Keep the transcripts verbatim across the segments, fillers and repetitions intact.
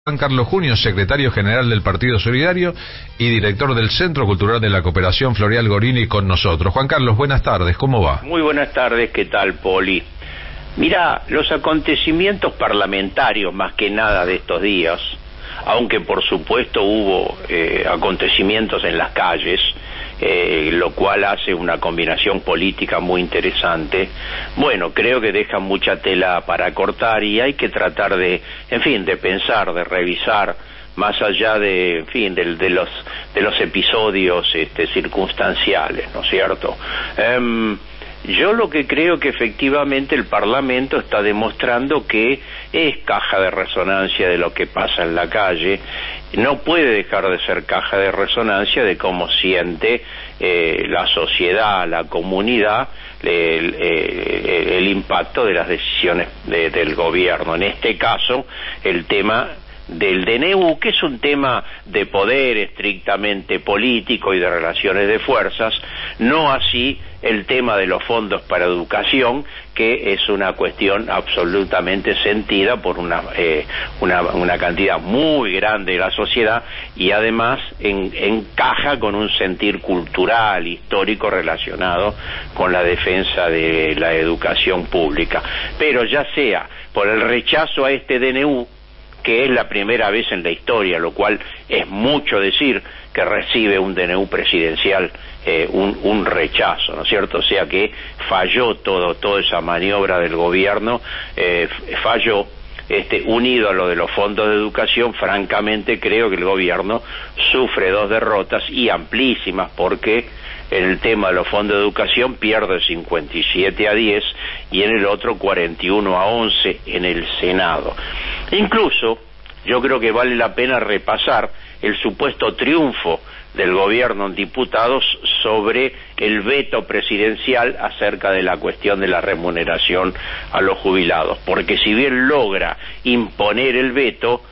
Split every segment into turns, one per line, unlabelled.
Juan Carlos Junio, secretario general del Partido Solidario y director del Centro Cultural de la Cooperación Floreal Gorini, con nosotros. Juan Carlos, buenas tardes, ¿cómo va?
Muy buenas tardes, ¿qué tal, Poli? Mira, los acontecimientos parlamentarios, más que nada de estos días, aunque por supuesto hubo eh, acontecimientos en las calles, eh, lo cual hace una combinación política muy interesante, bueno, creo que dejan mucha tela para cortar y hay que tratar de, en fin, de pensar, de revisar, más allá de, en fin, de, de los de los episodios este, circunstanciales, ¿no es cierto? Um, Yo lo que creo que efectivamente el Parlamento está demostrando que es caja de resonancia de lo que pasa en la calle, no puede dejar de ser caja de resonancia de cómo siente eh, la sociedad, la comunidad, el, el, el impacto de las decisiones de, del gobierno. En este caso, el tema del D N U, que es un tema de poder estrictamente político y de relaciones de fuerzas, no así el tema de los fondos para educación, que es una cuestión absolutamente sentida por una, eh, una, una cantidad muy grande de la sociedad y además en, encaja con un sentir cultural, histórico relacionado con la defensa de la educación pública. Pero ya sea por el rechazo a este D N U, que es la primera vez en la historia, lo cual es mucho decir, que recibe un D N U presidencial eh, un, un rechazo, ¿no es cierto? O sea que falló todo, toda esa maniobra del gobierno, eh, falló, este, unido a lo de los fondos de educación. Francamente creo que el gobierno sufre dos derrotas y amplísimas, porque en el tema de los fondos de educación pierde cincuenta y siete a diez y en el otro cuarenta y uno a once en el Senado. Incluso yo creo que vale la pena repasar el supuesto triunfo del gobierno en diputados sobre el veto presidencial acerca de la cuestión de la remuneración a los jubilados, porque si bien logra imponer el veto,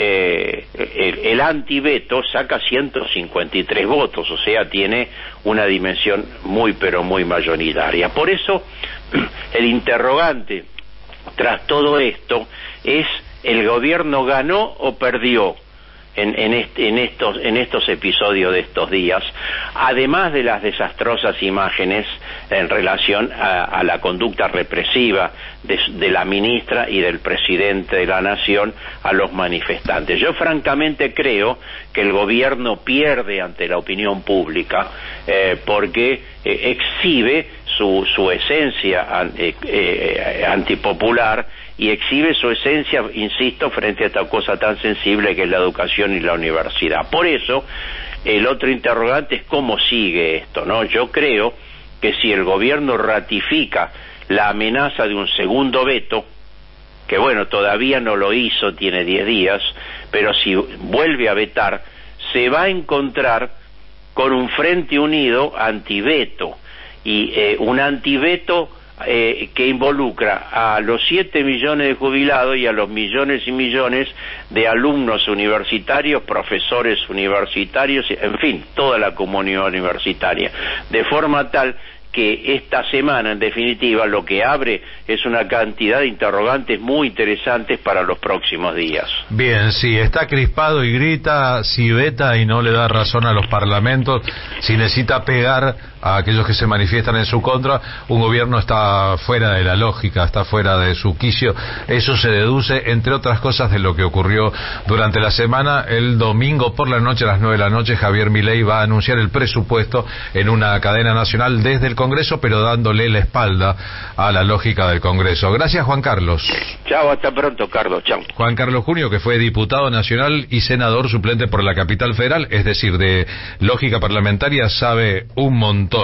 Eh, el, el antiveto saca ciento cincuenta y tres votos, o sea, tiene una dimensión muy pero muy mayoritaria. Por eso el interrogante tras todo esto es: ¿el gobierno ganó o perdió en, en, este, en, estos, en estos episodios de estos días, además de las desastrosas imágenes en relación a, a la conducta represiva de, de la ministra y del presidente de la Nación a los manifestantes? Yo francamente creo que el gobierno pierde ante la opinión pública eh, porque eh, exhibe su, su esencia eh, eh, antipopular y exhibe su esencia, insisto, frente a esta cosa tan sensible que es la educación y la universidad. Por eso, el otro interrogante es cómo sigue esto, ¿no? Yo creo que si el gobierno ratifica la amenaza de un segundo veto, que bueno, todavía no lo hizo, tiene diez días, pero si vuelve a vetar, se va a encontrar con un frente unido antiveto, y eh, un antiveto Eh, que involucra a los siete millones de jubilados y a los millones y millones de alumnos universitarios, profesores universitarios, en fin, toda la comunidad universitaria, de forma tal que esta semana, en definitiva, lo que abre es una cantidad de interrogantes muy interesantes para los próximos días.
Bien, si está crispado y grita, si veta y no le da razón a los parlamentos, si necesita pegar a aquellos que se manifiestan en su contra, un gobierno está fuera de la lógica, está fuera de su quicio. Eso se deduce, entre otras cosas, de lo que ocurrió durante la semana. El domingo por la noche, a las nueve de la noche, Javier Milei va a anunciar el presupuesto en una cadena nacional desde el Congreso, pero dándole la espalda a la lógica del Congreso. Gracias, Juan Carlos.
Chao, hasta pronto, Carlos. Chao.
Juan Carlos Junio, que fue diputado nacional y senador suplente por la Capital Federal, es decir, de lógica parlamentaria sabe un montón.